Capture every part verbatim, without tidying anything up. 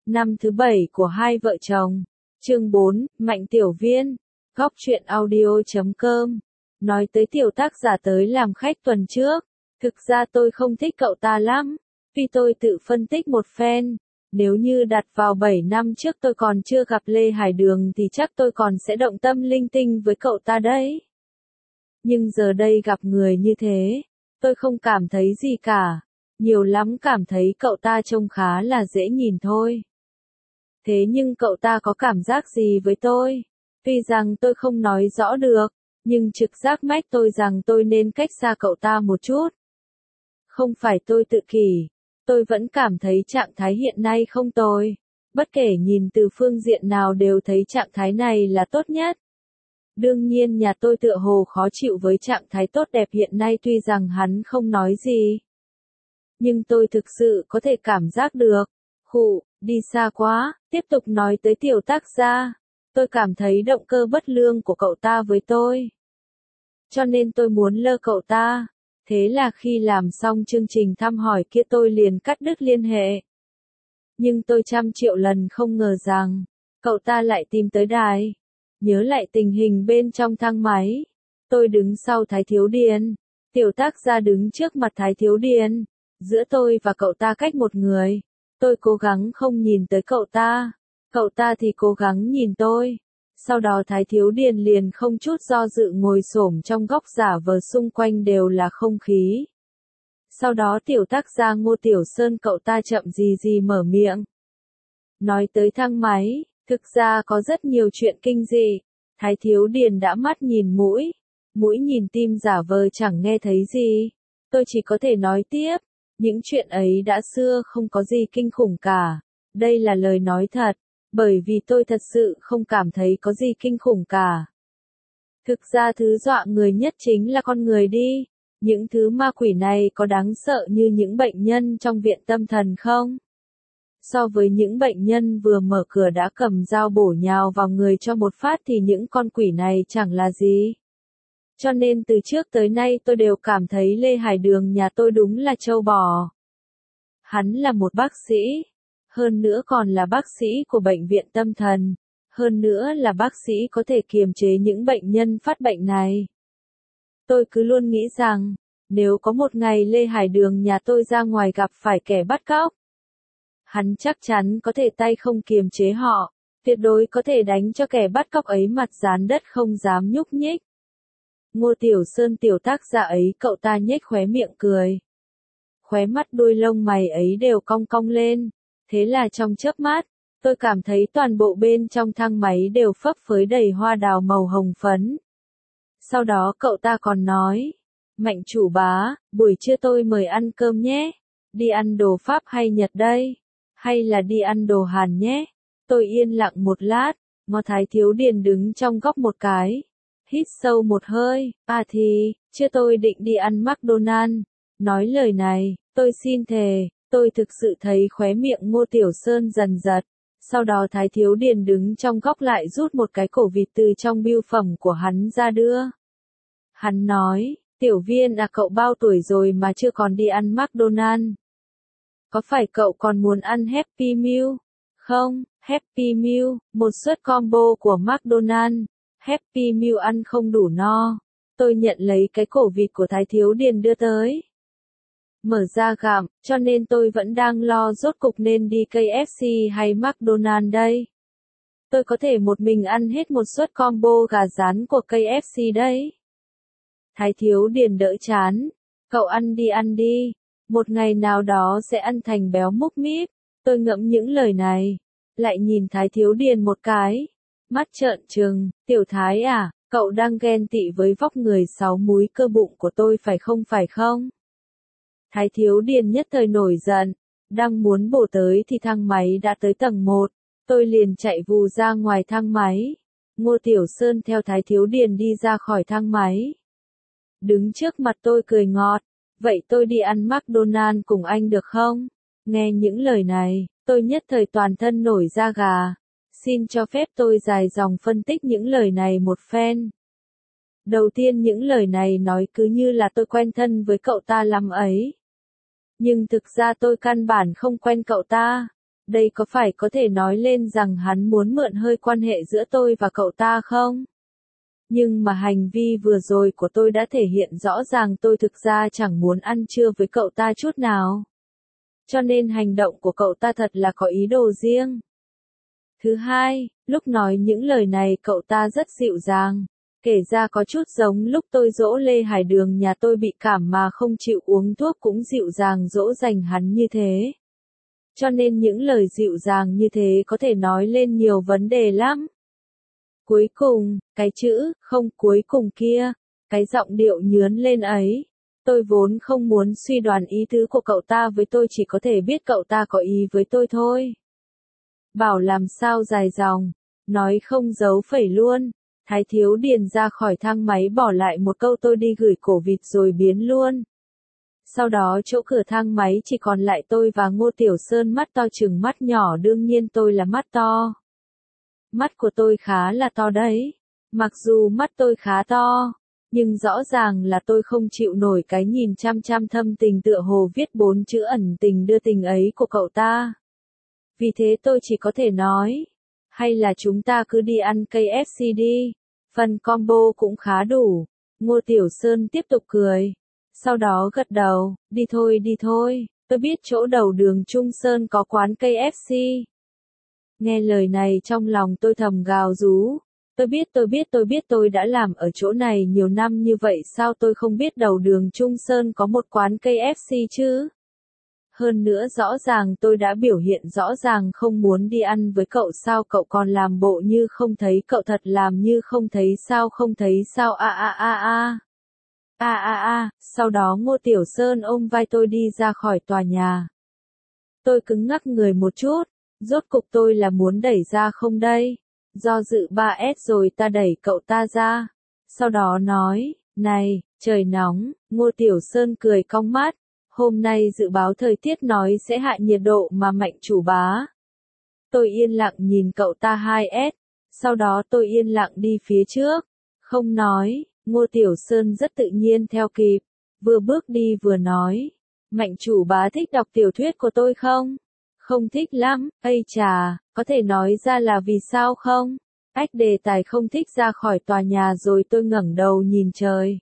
Năm thứ bảy của hai vợ chồng. Chương bốn, Mạnh Tiểu Viên. Góc truyện audio chấm com. Nói tới tiểu tác giả tới làm khách tuần trước. Thực ra tôi không thích cậu ta lắm. Vì tôi tự phân tích một phen. Nếu như đặt vào bảy năm trước tôi còn chưa gặp Lê Hải Đường thì chắc tôi còn sẽ động tâm linh tinh với cậu ta đấy. Nhưng giờ đây gặp người như thế, tôi không cảm thấy gì cả. Nhiều lắm cảm thấy cậu ta trông khá là dễ nhìn thôi. Thế nhưng cậu ta có cảm giác gì với tôi? Tuy rằng tôi không nói rõ được, nhưng trực giác mách tôi rằng tôi nên cách xa cậu ta một chút. Không phải tôi tự kỷ, tôi vẫn cảm thấy trạng thái hiện nay không tồi. Bất kể nhìn từ phương diện nào đều thấy trạng thái này là tốt nhất. Đương nhiên nhà tôi tựa hồ khó chịu với trạng thái tốt đẹp hiện nay tuy rằng hắn không nói gì. Nhưng tôi thực sự có thể cảm giác được. Khụ, đi xa quá, tiếp tục nói tới tiểu tác gia. Tôi cảm thấy động cơ bất lương của cậu ta với tôi. Cho nên tôi muốn lơ cậu ta. Thế là khi làm xong chương trình thăm hỏi kia tôi liền cắt đứt liên hệ. Nhưng tôi trăm triệu lần không ngờ rằng, cậu ta lại tìm tới đài. Nhớ lại tình hình bên trong thang máy. Tôi đứng sau Thái Thiếu Điền. Tiểu tác gia đứng trước mặt Thái Thiếu Điền. Giữa tôi và cậu ta cách một người. Tôi cố gắng không nhìn tới cậu ta. Cậu ta thì cố gắng nhìn tôi. Sau đó Thái Thiếu Điền liền không chút do dự ngồi xổm trong góc giả vờ xung quanh đều là không khí. Sau đó tiểu tác gia Ngô Tiểu Sơn cậu ta chậm gì gì mở miệng. Nói tới thang máy, thực ra có rất nhiều chuyện kinh dị. Thái Thiếu Điền đã mắt nhìn mũi. Mũi nhìn tim giả vờ chẳng nghe thấy gì. Tôi chỉ có thể nói tiếp. Những chuyện ấy đã xưa không có gì kinh khủng cả. Đây là lời nói thật. Bởi vì tôi thật sự không cảm thấy có gì kinh khủng cả. Thực ra thứ dọa người nhất chính là con người đi. Những thứ ma quỷ này có đáng sợ như những bệnh nhân trong viện tâm thần không? So với những bệnh nhân vừa mở cửa đã cầm dao bổ nhào vào người cho một phát thì những con quỷ này chẳng là gì. Cho nên từ trước tới nay tôi đều cảm thấy Lê Hải Đường nhà tôi đúng là trâu bò. Hắn là một bác sĩ. Hơn nữa còn là bác sĩ của bệnh viện tâm thần. Hơn nữa là bác sĩ có thể kiềm chế những bệnh nhân phát bệnh này. Tôi cứ luôn nghĩ rằng, nếu có một ngày Lê Hải Đường nhà tôi ra ngoài gặp phải kẻ bắt cóc, hắn chắc chắn có thể tay không kiềm chế họ, tuyệt đối có thể đánh cho kẻ bắt cóc ấy mặt dán đất không dám nhúc nhích. Ngô Tiểu Sơn tiểu tác giả ấy cậu ta nhếch khóe miệng cười. Khóe mắt đuôi lông mày ấy đều cong cong lên. Thế là trong chớp mắt, tôi cảm thấy toàn bộ bên trong thang máy đều phấp phới đầy hoa đào màu hồng phấn. Sau đó cậu ta còn nói, Mạnh chủ bá, buổi trưa tôi mời ăn cơm nhé. Đi ăn đồ Pháp hay Nhật đây? Hay là đi ăn đồ Hàn nhé? Tôi yên lặng một lát, ngó Thái Thiếu Điền đứng trong góc một cái. Hít sâu một hơi, à thì, chưa tôi định đi ăn McDonald's. Nói lời này, tôi xin thề, tôi thực sự thấy khóe miệng Ngô Tiểu Sơn dần giật. Sau đó Thái Thiếu Điền đứng trong góc lại rút một cái cổ vịt từ trong bưu phẩm của hắn ra đưa. Hắn nói, Tiểu Viên à cậu bao tuổi rồi mà chưa còn đi ăn McDonald's. Có phải cậu còn muốn ăn Happy Meal? Không, Happy Meal, một suất combo của McDonald's. Happy Meal ăn không đủ no. Tôi nhận lấy cái cổ vịt của Thái Thiếu Điền đưa tới. Mở ra gặm, cho nên tôi vẫn đang lo rốt cục nên đi ca ép xê hay McDonald's đây. Tôi có thể một mình ăn hết một suất combo gà rán của ca ép xê đấy. Thái Thiếu Điền đỡ chán. Cậu ăn đi ăn đi. Một ngày nào đó sẽ ăn thành béo múc míp. Tôi ngẫm những lời này. Lại nhìn Thái Thiếu Điền một cái. Mắt trợn trừng, Tiểu Thái à, cậu đang ghen tị với vóc người sáu múi cơ bụng của tôi phải không phải không? Thái Thiếu Điền nhất thời nổi giận, đang muốn bổ tới thì thang máy đã tới tầng một, tôi liền chạy vù ra ngoài thang máy. Ngô Tiểu Sơn theo Thái Thiếu Điền đi ra khỏi thang máy. Đứng trước mặt tôi cười ngọt, vậy tôi đi ăn McDonald's cùng anh được không? Nghe những lời này, tôi nhất thời toàn thân nổi da gà. Xin cho phép tôi dài dòng phân tích những lời này một phen. Đầu tiên những lời này nói cứ như là tôi quen thân với cậu ta lắm ấy. Nhưng thực ra tôi căn bản không quen cậu ta. Đây có phải có thể nói lên rằng hắn muốn mượn hơi quan hệ giữa tôi và cậu ta không? Nhưng mà hành vi vừa rồi của tôi đã thể hiện rõ ràng tôi thực ra chẳng muốn ăn trưa với cậu ta chút nào. Cho nên hành động của cậu ta thật là có ý đồ riêng. Thứ hai, lúc nói những lời này cậu ta rất dịu dàng. Kể ra có chút giống lúc tôi dỗ Lê Hải Đường nhà tôi bị cảm mà không chịu uống thuốc cũng dịu dàng dỗ dành hắn như thế. Cho nên những lời dịu dàng như thế có thể nói lên nhiều vấn đề lắm. Cuối cùng, cái chữ, không cuối cùng kia, cái giọng điệu nhướn lên ấy. Tôi vốn không muốn suy đoán ý tứ của cậu ta với tôi, chỉ có thể biết cậu ta có ý với tôi thôi. Bảo làm sao dài dòng, nói không giấu phẩy luôn. Thái Thiếu Điền ra khỏi thang máy bỏ lại một câu tôi đi gửi cổ vịt rồi biến luôn. Sau đó chỗ cửa thang máy chỉ còn lại tôi và Ngô Tiểu Sơn mắt to chừng mắt nhỏ, đương nhiên tôi là mắt to. Mắt của tôi khá là to đấy. Mặc dù mắt tôi khá to, nhưng rõ ràng là tôi không chịu nổi cái nhìn chăm chăm thâm tình tựa hồ viết bốn chữ ẩn tình đưa tình ấy của cậu ta. Vì thế tôi chỉ có thể nói, hay là chúng ta cứ đi ăn ca ép xê đi, phần combo cũng khá đủ. Ngô Tiểu Sơn tiếp tục cười. Sau đó gật đầu, đi thôi đi thôi, tôi biết chỗ đầu đường Trung Sơn có quán ca ép xê. Nghe lời này trong lòng tôi thầm gào rú. Tôi biết tôi biết tôi biết tôi đã làm ở chỗ này nhiều năm như vậy, sao tôi không biết đầu đường Trung Sơn có một quán ca ép xê chứ? Hơn nữa rõ ràng tôi đã biểu hiện rõ ràng không muốn đi ăn với cậu, sao cậu còn làm bộ như không thấy, cậu thật làm như không thấy sao, không thấy sao, a a a a. A a a, sau đó Ngô Tiểu Sơn ôm vai tôi đi ra khỏi tòa nhà. Tôi cứng ngắc người một chút, rốt cục tôi là muốn đẩy ra không đây? Do dự ba s rồi ta đẩy cậu ta ra. Sau đó nói, này, trời nóng, Ngô Tiểu Sơn cười cong mắt. Hôm nay dự báo thời tiết nói sẽ hạ nhiệt độ mà Mạnh chủ bá. Tôi yên lặng nhìn cậu ta hai s, sau đó tôi yên lặng đi phía trước, không nói. Ngô Tiểu Sơn rất tự nhiên theo kịp, vừa bước đi vừa nói, Mạnh chủ bá thích đọc tiểu thuyết của tôi không? Không thích lắm, ây chà, có thể nói ra là vì sao không? Ách đề tài không thích ra khỏi tòa nhà rồi tôi ngẩng đầu nhìn trời.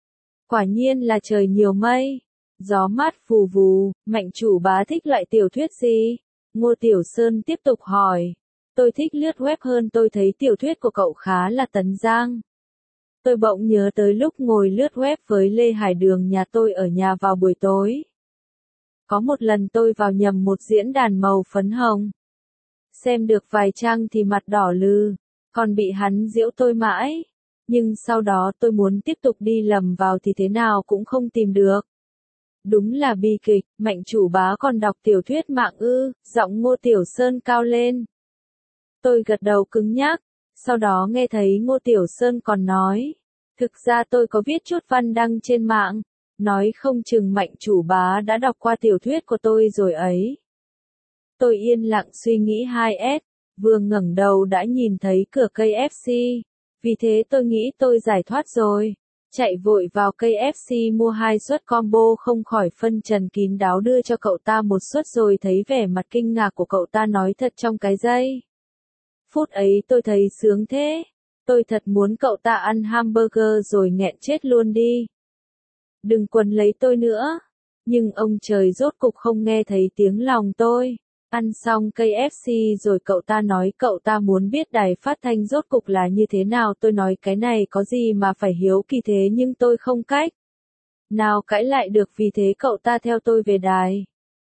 Quả nhiên là trời nhiều mây, gió mát phù vù. Mạnh chủ bá thích loại tiểu thuyết gì? Ngô Tiểu Sơn tiếp tục hỏi. Tôi thích lướt web hơn, tôi thấy tiểu thuyết của cậu khá là tấn giang. Tôi bỗng nhớ tới lúc ngồi lướt web với Lê Hải Đường nhà tôi ở nhà vào buổi tối. Có một lần tôi vào nhầm một diễn đàn màu phấn hồng. Xem được vài trang thì mặt đỏ lừ, còn bị hắn giễu tôi mãi. Nhưng sau đó tôi muốn tiếp tục đi lầm vào thì thế nào cũng không tìm được. Đúng là bi kịch, Mạnh chủ bá còn đọc tiểu thuyết mạng ư? Giọng Ngô Tiểu Sơn cao lên. Tôi gật đầu cứng nhắc, sau đó nghe thấy Ngô Tiểu Sơn còn nói. Thực ra tôi có viết chút văn đăng trên mạng, nói không chừng Mạnh chủ bá đã đọc qua tiểu thuyết của tôi rồi ấy. Tôi yên lặng suy nghĩ hai s, vừa ngẩng đầu đã nhìn thấy cửa ca ép xê, vì thế tôi nghĩ tôi giải thoát rồi. Chạy vội vào ca ép xê mua hai suất combo, không khỏi phân trần kín đáo đưa cho cậu ta một suất rồi thấy vẻ mặt kinh ngạc của cậu ta, nói thật trong cái giây phút ấy tôi thấy sướng thế. Tôi thật muốn cậu ta ăn hamburger rồi nghẹn chết luôn đi. Đừng quấn lấy tôi nữa. Nhưng ông trời rốt cục không nghe thấy tiếng lòng tôi. Ăn xong ca ép xê rồi cậu ta nói cậu ta muốn biết đài phát thanh rốt cục là như thế nào. Tôi nói cái này có gì mà phải hiếu kỳ thế, nhưng tôi không cách nào cãi lại được, vì thế cậu ta theo tôi về đài.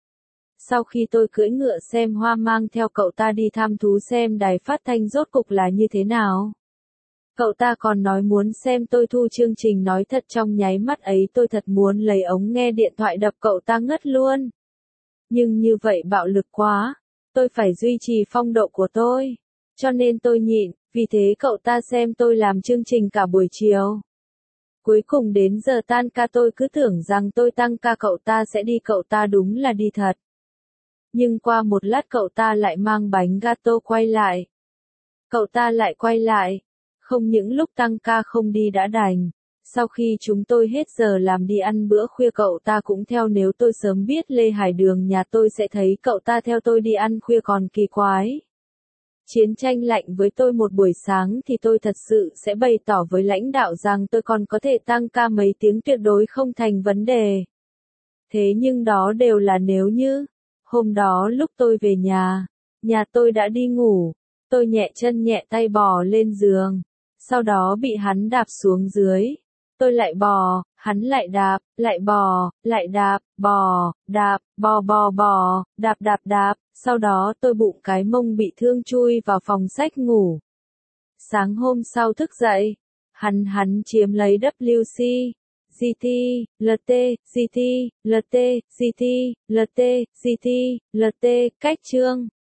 Sau khi tôi cưỡi ngựa xem hoa mang theo cậu ta đi thăm thú xem đài phát thanh rốt cục là như thế nào. Cậu ta còn nói muốn xem tôi thu chương trình, nói thật trong nháy mắt ấy tôi thật muốn lấy ống nghe điện thoại đập cậu ta ngất luôn. Nhưng như vậy bạo lực quá, tôi phải duy trì phong độ của tôi. Cho nên tôi nhịn, vì thế cậu ta xem tôi làm chương trình cả buổi chiều. Cuối cùng đến giờ tan ca tôi cứ tưởng rằng tôi tăng ca cậu ta sẽ đi, cậu ta đúng là đi thật. Nhưng qua một lát cậu ta lại mang bánh gato quay lại. Cậu ta lại quay lại. Không những lúc tăng ca không đi đã đành, Sau khi chúng tôi hết giờ làm đi ăn bữa khuya cậu ta cũng theo, nếu tôi sớm biết Lê Hải Đường nhà tôi sẽ thấy cậu ta theo tôi đi ăn khuya còn kỳ quái. Chiến tranh lạnh với tôi một buổi sáng thì tôi thật sự sẽ bày tỏ với lãnh đạo rằng tôi còn có thể tăng ca mấy tiếng, tuyệt đối không thành vấn đề. Thế nhưng đó đều là nếu như. Hôm đó lúc tôi về nhà, nhà tôi đã đi ngủ, tôi nhẹ chân nhẹ tay bò lên giường, sau đó bị hắn đạp xuống dưới. Tôi lại bò, hắn lại đạp, lại bò, lại đạp, bò, đạp, bò bò bò, đạp đạp đạp, sau đó tôi bụng cái mông bị thương chui vào phòng sách ngủ. Sáng hôm sau thức dậy, hắn hắn chiếm lấy W C, G T, L T, G T, L T, G T, L T, G T, L T, cách chương.